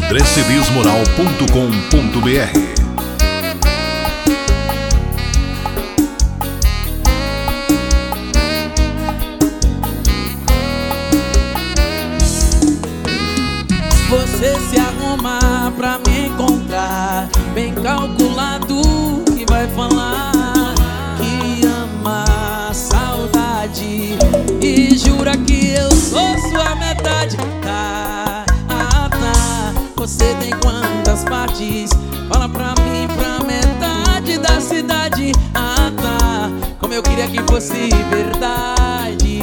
andrecedesmoral.com.br. Você se arruma pra me encontrar, bem calculado que vai falar que ama a saudade e jura que eu sou sua metade. Tá, você tem quantas partes? Fala pra mim, pra metade da cidade. Tá, como eu queria que fosse verdade.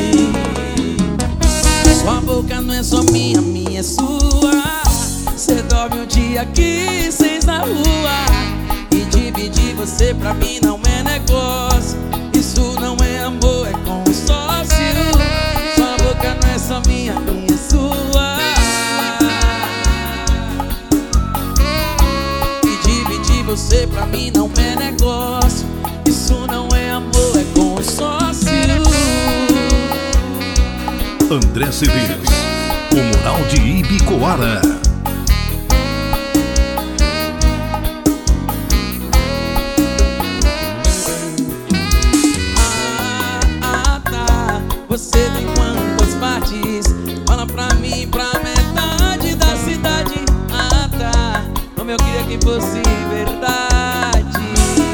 Sua boca não é só minha, minha é sua. Cê dorme o dia que seis na rua. E dividir você pra mim não é negócio. Isso não é amor, é consórcio. Sua boca não é só minha, minha é sua. E dividir você pra mim não é negócio. Isso não é amor, é consórcio. André Cedês, o Moral de Ibicoara. Tá. Você tem quantas partes? Fala pra mim, pra metade da cidade. Tá. Como eu queria que fosse verdade.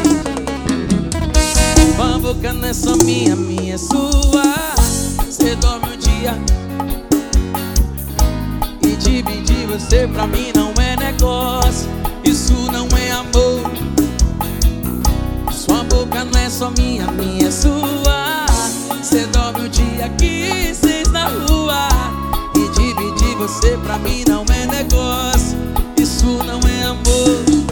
Sua boca não é só minha, minha é sua. Você dorme um dia e dividir você pra mim não é negócio. Isso não é amor. Sua boca não é só minha, minha é sua. Você dorme um dia que seis na rua. E dividir você pra mim não é negócio. Isso não é amor.